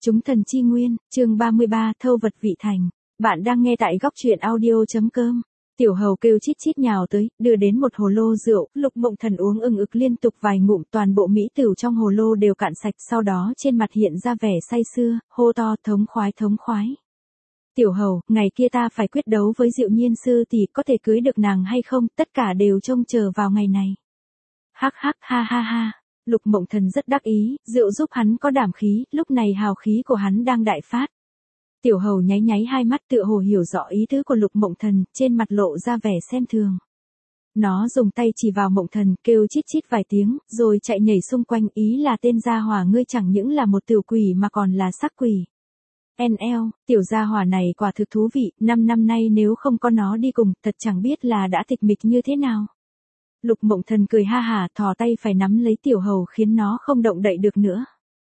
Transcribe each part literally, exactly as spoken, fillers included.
Chúng thần chi nguyên, chương ba mươi ba, thâu vật vị thành. Bạn đang nghe tại góc truyện audio.com. Tiểu hầu kêu chít chít nhào tới, đưa đến một hồ lô rượu, Lục Mộng Thần uống ừng ực liên tục vài ngụm, toàn bộ mỹ tửu trong hồ lô đều cạn sạch, sau đó trên mặt hiện ra vẻ say sưa, hô to thống khoái thống khoái. Tiểu hầu, ngày kia ta phải quyết đấu với Diệu Nhiên sư tỷ, có thể cưới được nàng hay không, tất cả đều trông chờ vào ngày này. Hắc hắc ha ha ha. Lục Mộng Thần rất đắc ý, rượu giúp hắn có đảm khí, lúc này hào khí của hắn đang đại phát. Tiểu hầu nháy nháy hai mắt tựa hồ hiểu rõ ý tứ của Lục Mộng Thần, trên mặt lộ ra vẻ xem thường. Nó dùng tay chỉ vào Mộng Thần, kêu chít chít vài tiếng, rồi chạy nhảy xung quanh, ý là tên gia hỏa ngươi chẳng những là một tiểu quỷ mà còn là sắc quỷ. en lờ, tiểu gia hỏa này quả thực thú vị, năm năm nay nếu không có nó đi cùng, thật chẳng biết là đã tịch mịch như thế nào. Lục Mộng Thần cười ha hả, thò tay phải nắm lấy tiểu hầu khiến nó không động đậy được nữa.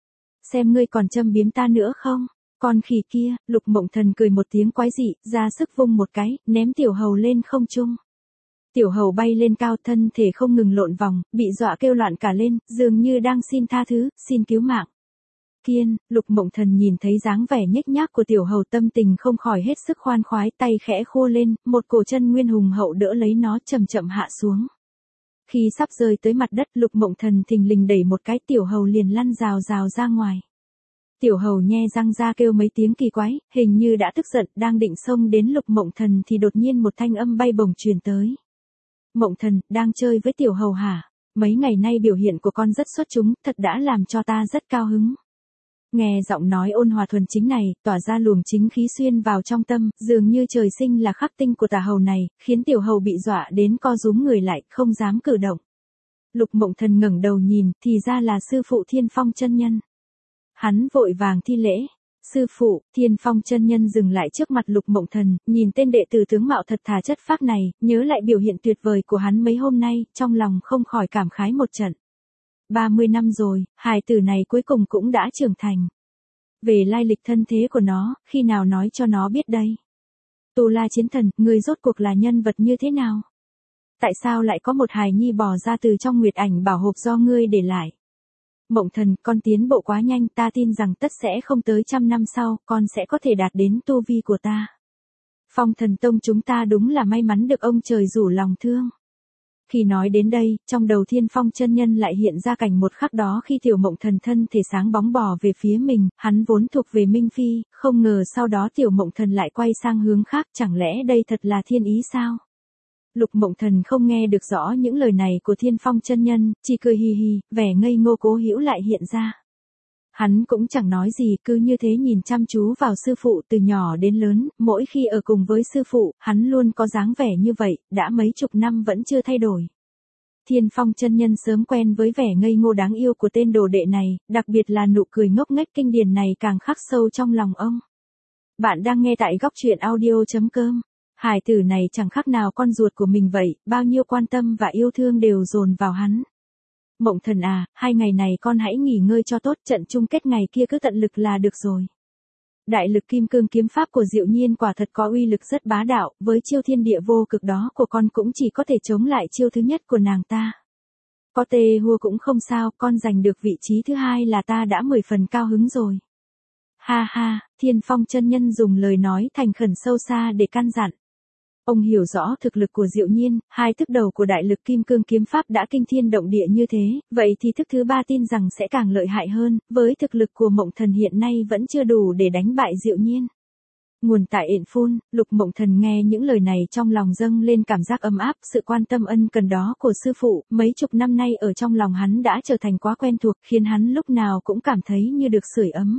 Xem ngươi còn châm biếm ta nữa không? Con khỉ kia, Lục Mộng Thần cười một tiếng quái dị, ra sức vung một cái, ném tiểu hầu lên không trung. Tiểu hầu bay lên cao, thân thể không ngừng lộn vòng, bị dọa kêu loạn cả lên, dường như đang xin tha thứ, xin cứu mạng. Kiên, Lục Mộng Thần nhìn thấy dáng vẻ nhếch nhác của tiểu hầu, tâm tình không khỏi hết sức khoan khoái, tay khẽ khua lên, một cổ chân nguyên hùng hậu đỡ lấy nó chậm chậm hạ xuống. Khi sắp rơi tới mặt đất, Lục Mộng Thần thình lình đẩy một cái, tiểu hầu liền lăn rào rào ra ngoài. Tiểu hầu nhe răng ra kêu mấy tiếng kỳ quái, hình như đã tức giận, đang định xông đến Lục Mộng Thần thì đột nhiên một thanh âm bay bổng truyền tới. Mộng Thần, đang chơi với tiểu hầu hả? Mấy ngày nay biểu hiện của con rất xuất chúng, thật đã làm cho ta rất cao hứng. Nghe giọng nói ôn hòa thuần chính này, tỏa ra luồng chính khí xuyên vào trong tâm, dường như trời sinh là khắc tinh của tà hầu này, khiến tiểu hầu bị dọa đến co rúm người lại, không dám cử động. Lục Mộng Thần ngẩng đầu nhìn, thì ra là sư phụ Thiên Phong chân nhân. Hắn vội vàng thi lễ. Sư phụ, Thiên Phong chân nhân dừng lại trước mặt Lục Mộng Thần, nhìn tên đệ tử tướng mạo thật thà chất phác này, nhớ lại biểu hiện tuyệt vời của hắn mấy hôm nay, trong lòng không khỏi cảm khái một trận. ba mươi năm rồi, hài tử này cuối cùng cũng đã trưởng thành. Về lai lịch thân thế của nó, khi nào nói cho nó biết đây? Tu La Chiến Thần, ngươi rốt cuộc là nhân vật như thế nào? Tại sao lại có một hài nhi bò ra từ trong Nguyệt Ảnh bảo hộp do ngươi để lại? Mộng Thần, con tiến bộ quá nhanh, ta tin rằng tất sẽ không tới trăm năm sau, con sẽ có thể đạt đến tu vi của ta. Phong Thần Tông chúng ta đúng là may mắn được ông trời rủ lòng thương. Khi nói đến đây, trong đầu Thiên Phong chân nhân lại hiện ra cảnh một khắc đó khi tiểu Mộng Thần thân thể sáng bóng bò về phía mình, hắn vốn thuộc về Minh Phi, không ngờ sau đó tiểu Mộng Thần lại quay sang hướng khác, chẳng lẽ đây thật là thiên ý sao? Lục Mộng Thần không nghe được rõ những lời này của Thiên Phong chân nhân, chỉ cười hì hì, vẻ ngây ngô cố hữu lại hiện ra. Hắn cũng chẳng nói gì, cứ như thế nhìn chăm chú vào sư phụ từ nhỏ đến lớn, mỗi khi ở cùng với sư phụ, hắn luôn có dáng vẻ như vậy, đã mấy chục năm vẫn chưa thay đổi. Thiên Phong chân nhân sớm quen với vẻ ngây ngô đáng yêu của tên đồ đệ này, đặc biệt là nụ cười ngốc nghếch kinh điển này càng khắc sâu trong lòng ông. Bạn đang nghe tại góc truyện audio.com. Hải tử này chẳng khác nào con ruột của mình vậy, bao nhiêu quan tâm và yêu thương đều dồn vào hắn. Mộng Thần à, hai ngày này con hãy nghỉ ngơi cho tốt, trận chung kết ngày kia cứ tận lực là được rồi. Đại lực kim cương kiếm pháp của Diệu Nhiên quả thật có uy lực rất bá đạo, với chiêu thiên địa vô cực đó của con cũng chỉ có thể chống lại chiêu thứ nhất của nàng ta. Có tê hua cũng không sao, con giành được vị trí thứ hai là ta đã mười phần cao hứng rồi. Ha ha, Thiên Phong chân nhân dùng lời nói thành khẩn sâu xa để căn dặn. Ông hiểu rõ thực lực của Diệu Nhiên, hai thức đầu của đại lực kim cương kiếm pháp đã kinh thiên động địa như thế, vậy thì thức thứ ba tin rằng sẽ càng lợi hại hơn, với thực lực của Mộng Thần hiện nay vẫn chưa đủ để đánh bại Diệu Nhiên. Nguồn tại ện phun, Lục Mộng Thần nghe những lời này trong lòng dâng lên cảm giác ấm áp, sự quan tâm ân cần đó của sư phụ, mấy chục năm nay ở trong lòng hắn đã trở thành quá quen thuộc, khiến hắn lúc nào cũng cảm thấy như được sưởi ấm.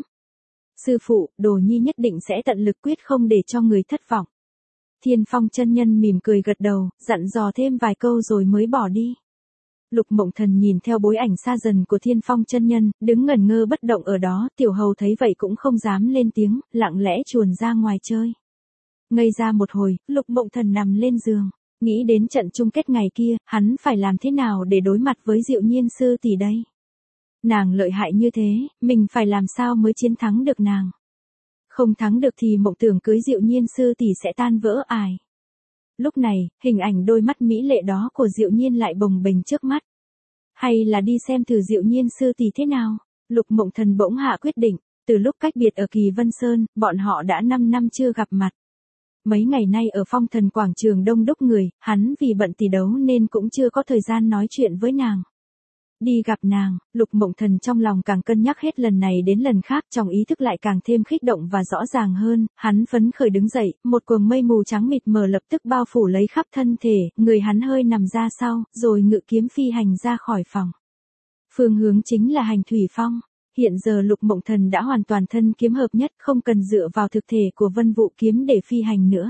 Sư phụ, Đồ Nhi nhất định sẽ tận lực quyết không để cho người thất vọng. Thiên Phong chân nhân mỉm cười gật đầu, dặn dò thêm vài câu rồi mới bỏ đi. Lục Mộng Thần nhìn theo bối ảnh xa dần của Thiên Phong chân nhân, đứng ngẩn ngơ bất động ở đó, tiểu hầu thấy vậy cũng không dám lên tiếng, lặng lẽ chuồn ra ngoài chơi. Ngây ra một hồi, Lục Mộng Thần nằm lên giường, nghĩ đến trận chung kết ngày kia, hắn phải làm thế nào để đối mặt với Diệu Nhiên sư tỷ đây? Nàng lợi hại như thế, mình phải làm sao mới chiến thắng được nàng? Không thắng được thì mộng tưởng cưới Diệu Nhiên sư tỷ sẽ tan vỡ ải. Lúc này, hình ảnh đôi mắt mỹ lệ đó của Diệu Nhiên lại bồng bềnh trước mắt. Hay là đi xem thử Diệu Nhiên sư tỷ thế nào? Lục Mộng Thần bỗng hạ quyết định. Từ lúc cách biệt ở Kỳ Vân Sơn, bọn họ đã năm năm chưa gặp mặt. Mấy ngày nay ở Phong Thần Quảng Trường đông đúc người, hắn vì bận tỷ đấu nên cũng chưa có thời gian nói chuyện với nàng. Đi gặp nàng, Lục Mộng Thần trong lòng càng cân nhắc hết lần này đến lần khác, trong ý thức lại càng thêm kích động và rõ ràng hơn, hắn phấn khởi đứng dậy, một quầng mây mù trắng mịt mờ lập tức bao phủ lấy khắp thân thể, người hắn hơi nằm ra sau, rồi ngự kiếm phi hành ra khỏi phòng. Phương hướng chính là Hành Thủy Phong. Hiện giờ Lục Mộng Thần đã hoàn toàn thân kiếm hợp nhất, không cần dựa vào thực thể của Vân Vũ kiếm để phi hành nữa.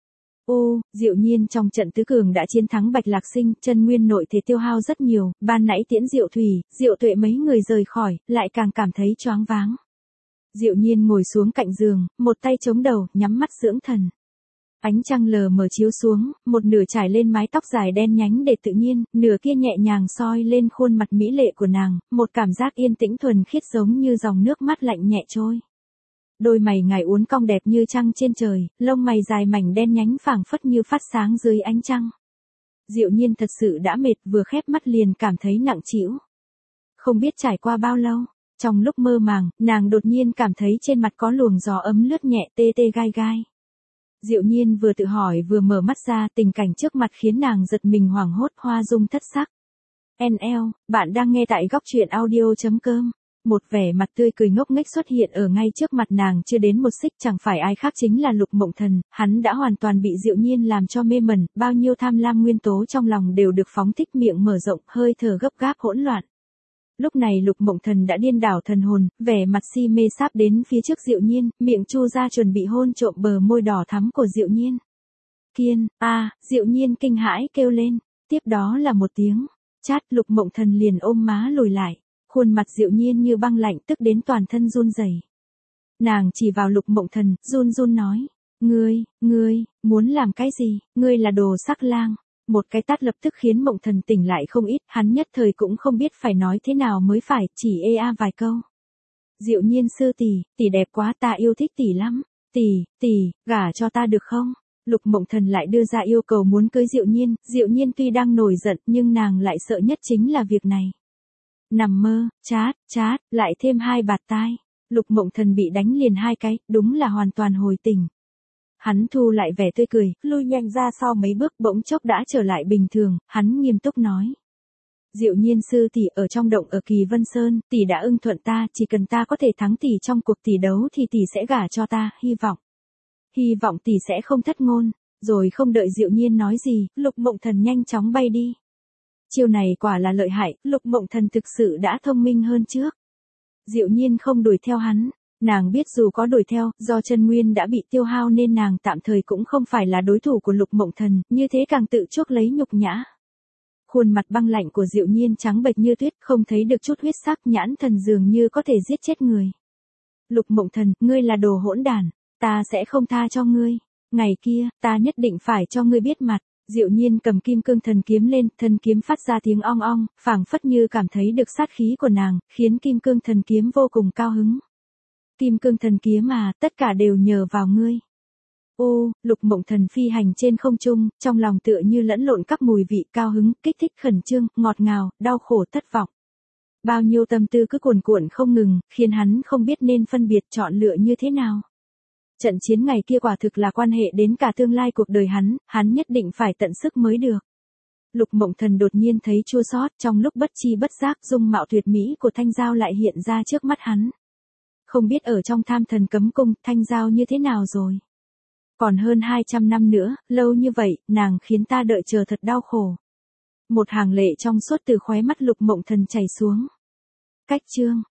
Ô, Diệu Nhiên trong trận tứ cường đã chiến thắng Bạch Lạc Sinh, chân nguyên nội thể tiêu hao rất nhiều, ban nãy tiễn Diệu Thủy, Diệu Tuệ mấy người rời khỏi, lại càng cảm thấy choáng váng. Diệu Nhiên ngồi xuống cạnh giường, một tay chống đầu, nhắm mắt dưỡng thần. Ánh trăng lờ mờ chiếu xuống, một nửa trải lên mái tóc dài đen nhánh để tự nhiên, nửa kia nhẹ nhàng soi lên khuôn mặt mỹ lệ của nàng, một cảm giác yên tĩnh thuần khiết giống như dòng nước mắt lạnh nhẹ trôi. Đôi mày ngài uốn cong đẹp như trăng trên trời, lông mày dài mảnh đen nhánh phảng phất như phát sáng dưới ánh trăng. Diệu Nhiên thật sự đã mệt, vừa khép mắt liền cảm thấy nặng trĩu. Không biết trải qua bao lâu, trong lúc mơ màng, nàng đột nhiên cảm thấy trên mặt có luồng gió ấm lướt nhẹ tê tê gai gai. Diệu Nhiên vừa tự hỏi vừa mở mắt ra, tình cảnh trước mặt khiến nàng giật mình hoảng hốt, hoa dung thất sắc. en lờ, bạn đang nghe tại góc truyện audio chấm com. Một vẻ mặt tươi cười ngốc nghếch xuất hiện ở ngay trước mặt nàng, chưa đến một xích, chẳng phải ai khác chính là Lục Mộng Thần, hắn đã hoàn toàn bị Diệu Nhiên làm cho mê mẩn, bao nhiêu tham lam nguyên tố trong lòng đều được phóng thích, miệng mở rộng, hơi thở gấp gáp hỗn loạn. Lúc này Lục Mộng Thần đã điên đảo thần hồn, vẻ mặt si mê sáp đến phía trước Diệu Nhiên, miệng chu ra chuẩn bị hôn trộm bờ môi đỏ thắm của Diệu Nhiên. Kiên, a, Diệu Nhiên kinh hãi kêu lên, tiếp đó là một tiếng chát, Lục Mộng Thần liền ôm má lùi lại, khuôn mặt Diệu Nhiên như băng lạnh, tức đến toàn thân run rẩy. Nàng chỉ vào Lục Mộng Thần, run run nói, ngươi, ngươi, muốn làm cái gì, ngươi là đồ sắc lang. Một cái tát lập tức khiến Mộng Thần tỉnh lại không ít, hắn nhất thời cũng không biết phải nói thế nào mới phải, chỉ ê a vài câu. Diệu Nhiên sư tỷ, tỷ đẹp quá, ta yêu thích tỷ lắm, tỷ, tỷ, gả cho ta được không? Lục Mộng Thần lại đưa ra yêu cầu muốn cưới Diệu Nhiên, Diệu Nhiên tuy đang nổi giận nhưng nàng lại sợ nhất chính là việc này. Nằm mơ, chát, chát, lại thêm hai bạt tai. Lục Mộng Thần bị đánh liền hai cái, đúng là hoàn toàn hồi tỉnh. Hắn thu lại vẻ tươi cười, lui nhanh ra sau mấy bước, bỗng chốc đã trở lại bình thường, hắn nghiêm túc nói. Diệu Nhiên sư tỷ, ở trong động ở Kỳ Vân Sơn, tỷ đã ưng thuận ta, chỉ cần ta có thể thắng tỷ trong cuộc tỷ đấu thì tỷ sẽ gả cho ta, hy vọng. Hy vọng tỷ sẽ không thất ngôn. Rồi không đợi Diệu Nhiên nói gì, Lục Mộng Thần nhanh chóng bay đi. Chiêu này quả là lợi hại, Lục Mộng Thần thực sự đã thông minh hơn trước. Diệu Nhiên không đuổi theo hắn. Nàng biết dù có đuổi theo, do chân nguyên đã bị tiêu hao nên nàng tạm thời cũng không phải là đối thủ của Lục Mộng Thần, như thế càng tự chuốc lấy nhục nhã. Khuôn mặt băng lạnh của Diệu Nhiên trắng bệch như tuyết, không thấy được chút huyết sắc, nhãn thần dường như có thể giết chết người. Lục Mộng Thần, ngươi là đồ hỗn đản, ta sẽ không tha cho ngươi. Ngày kia, ta nhất định phải cho ngươi biết mặt. Diệu Nhiên cầm Kim Cương Thần Kiếm lên, thần kiếm phát ra tiếng ong ong, phảng phất như cảm thấy được sát khí của nàng, khiến Kim Cương Thần Kiếm vô cùng cao hứng. Kim Cương Thần Kiếm à, tất cả đều nhờ vào ngươi. Ô, Lục Mộng Thần phi hành trên không trung, trong lòng tựa như lẫn lộn các mùi vị, cao hứng, kích thích, khẩn trương, ngọt ngào, đau khổ, thất vọng. Bao nhiêu tâm tư cứ cuồn cuộn không ngừng, khiến hắn không biết nên phân biệt chọn lựa như thế nào. Trận chiến ngày kia quả thực là quan hệ đến cả tương lai cuộc đời hắn, hắn nhất định phải tận sức mới được. Lục Mộng Thần đột nhiên thấy chua xót, trong lúc bất chi bất giác, dung mạo tuyệt mỹ của Thanh Giao lại hiện ra trước mắt hắn. Không biết ở trong Tham Thần Cấm Cung, Thanh Giao như thế nào rồi? Còn hơn hai trăm năm nữa, lâu như vậy, nàng khiến ta đợi chờ thật đau khổ. Một hàng lệ trong suốt từ khóe mắt Lục Mộng Thần chảy xuống. Cách chương